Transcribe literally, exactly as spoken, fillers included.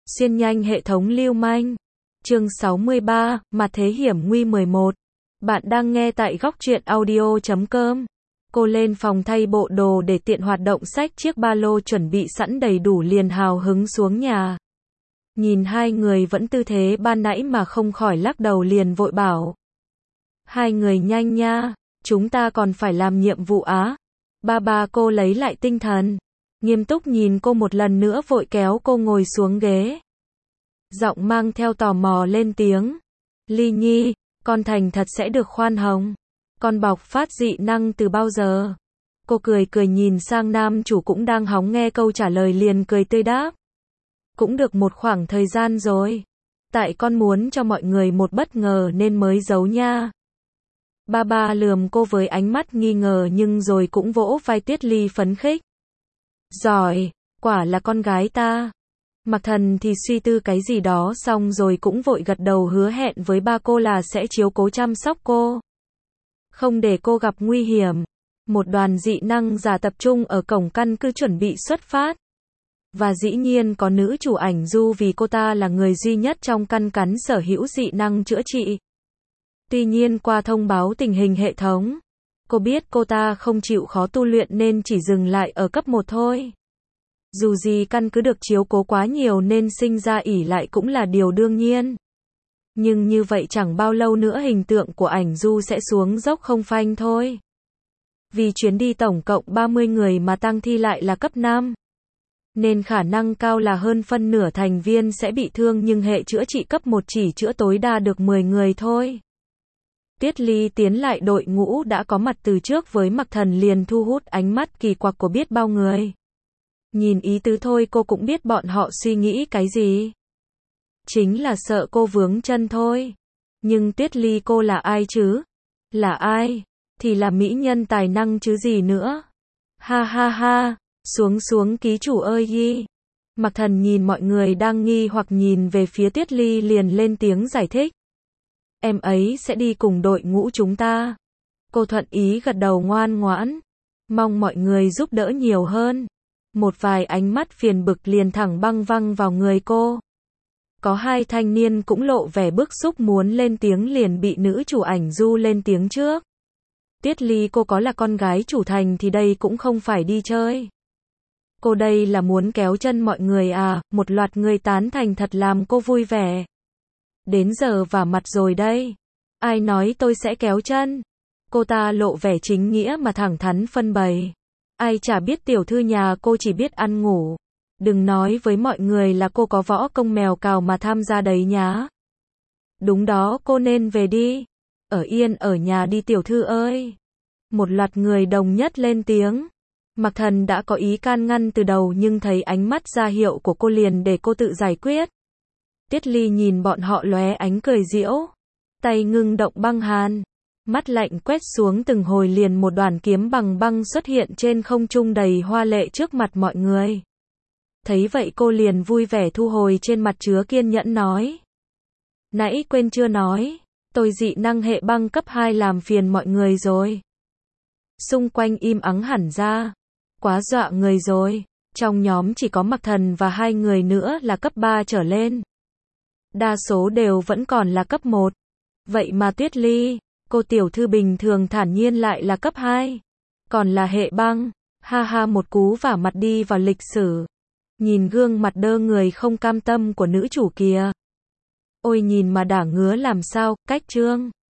Xuyên nhanh hệ thống lưu manh. Chương sáu mươi ba, Mặt thế hiểm nguy mười một. Bạn đang nghe tại góc truyện audio chấm com. Cô lên phòng thay bộ đồ để tiện hoạt động, xách chiếc ba lô chuẩn bị sẵn đầy đủ liền hào hứng xuống nhà. Nhìn hai người vẫn tư thế ban nãy mà không khỏi lắc đầu, liền vội bảo. Hai người nhanh nha, chúng ta còn phải làm nhiệm vụ á. Ba ba cô lấy lại tinh thần, nghiêm túc nhìn cô một lần nữa, vội kéo cô ngồi xuống ghế. Giọng mang theo tò mò lên tiếng. Ly Nhi, con thành thật sẽ được khoan hồng. Con bộc phát dị năng từ bao giờ? Cô cười cười nhìn sang nam chủ cũng đang hóng nghe câu trả lời, liền cười tươi đáp. Cũng được một khoảng thời gian rồi. Tại con muốn cho mọi người một bất ngờ nên mới giấu nha. Ba ba lườm cô với ánh mắt nghi ngờ nhưng rồi cũng vỗ vai Tuyết Ly phấn khích. Giỏi, quả là con gái ta. Mặc Thần thì suy tư cái gì đó xong rồi cũng vội gật đầu, hứa hẹn với ba cô là sẽ chiếu cố chăm sóc cô, không để cô gặp nguy hiểm. Một đoàn dị năng giả tập trung ở cổng căn cứ chuẩn bị xuất phát. Và dĩ nhiên có nữ chủ Ảnh Du, vì cô ta là người duy nhất trong căn cắn sở hữu dị năng chữa trị. Tuy nhiên qua thông báo tình hình hệ thống, cô biết cô ta không chịu khó tu luyện nên chỉ dừng lại ở cấp một thôi. Dù gì căn cứ được chiếu cố quá nhiều nên sinh ra ỷ lại cũng là điều đương nhiên. Nhưng như vậy chẳng bao lâu nữa hình tượng của Ảnh Du sẽ xuống dốc không phanh thôi. Vì chuyến đi tổng cộng ba mươi người mà tang thi lại là cấp năm. Nên khả năng cao là hơn phân nửa thành viên sẽ bị thương, nhưng hệ chữa trị cấp một chỉ chữa tối đa được mười người thôi. Tuyết Ly tiến lại đội ngũ đã có mặt từ trước với Mặc Thần liền thu hút ánh mắt kỳ quặc của biết bao người. Nhìn ý tứ thôi cô cũng biết bọn họ suy nghĩ cái gì. Chính là sợ cô vướng chân thôi. Nhưng Tuyết Ly cô là ai chứ? Là ai? Thì là mỹ nhân tài năng chứ gì nữa. Ha ha ha, xuống xuống ký chủ ơi hi. Mặc Thần nhìn mọi người đang nghi hoặc nhìn về phía Tuyết Ly liền lên tiếng giải thích. Em ấy sẽ đi cùng đội ngũ chúng ta. Cô thuận ý gật đầu ngoan ngoãn. Mong mọi người giúp đỡ nhiều hơn. Một vài ánh mắt phiền bực liền thẳng băng văng vào người cô. Có hai thanh niên cũng lộ vẻ bức xúc muốn lên tiếng, liền bị nữ chủ Ảnh Du lên tiếng trước. Tuyết Ly cô có là con gái chủ thành thì đây cũng không phải đi chơi. Cô đây là muốn kéo chân mọi người à? Một loạt người tán thành thật làm cô vui vẻ. Đến giờ vả mặt rồi đây. Ai nói tôi sẽ kéo chân? Cô ta lộ vẻ chính nghĩa mà thẳng thắn phân bày. Ai chả biết tiểu thư nhà cô chỉ biết ăn ngủ. Đừng nói với mọi người là cô có võ công mèo cào mà tham gia đấy nhá. Đúng đó, cô nên về đi. Ở yên ở nhà đi tiểu thư ơi. Một loạt người đồng nhất lên tiếng. Mặc Thần đã có ý can ngăn từ đầu nhưng thấy ánh mắt ra hiệu của cô liền để cô tự giải quyết. Tuyết Ly nhìn bọn họ lóe ánh cười giễu. Tay ngưng động băng hàn. Mắt lạnh quét xuống từng hồi, liền một đoàn kiếm bằng băng xuất hiện trên không trung đầy hoa lệ trước mặt mọi người. Thấy vậy cô liền vui vẻ thu hồi trên mặt chứa kiên nhẫn nói. Nãy quên chưa nói, tôi dị năng hệ băng cấp hai làm phiền mọi người rồi. Xung quanh im ắng hẳn ra. Quá dọa người rồi. Trong nhóm chỉ có Mặc Thần và hai người nữa là cấp ba trở lên. Đa số đều vẫn còn là cấp một. Vậy mà Tuyết Ly, cô tiểu thư bình thường thản nhiên lại là cấp hai. Còn là hệ băng. Ha ha, một cú vả mặt đi vào lịch sử. Nhìn gương mặt đơ người không cam tâm của nữ chủ kìa. Ôi nhìn mà đã ngứa làm sao, cách trương.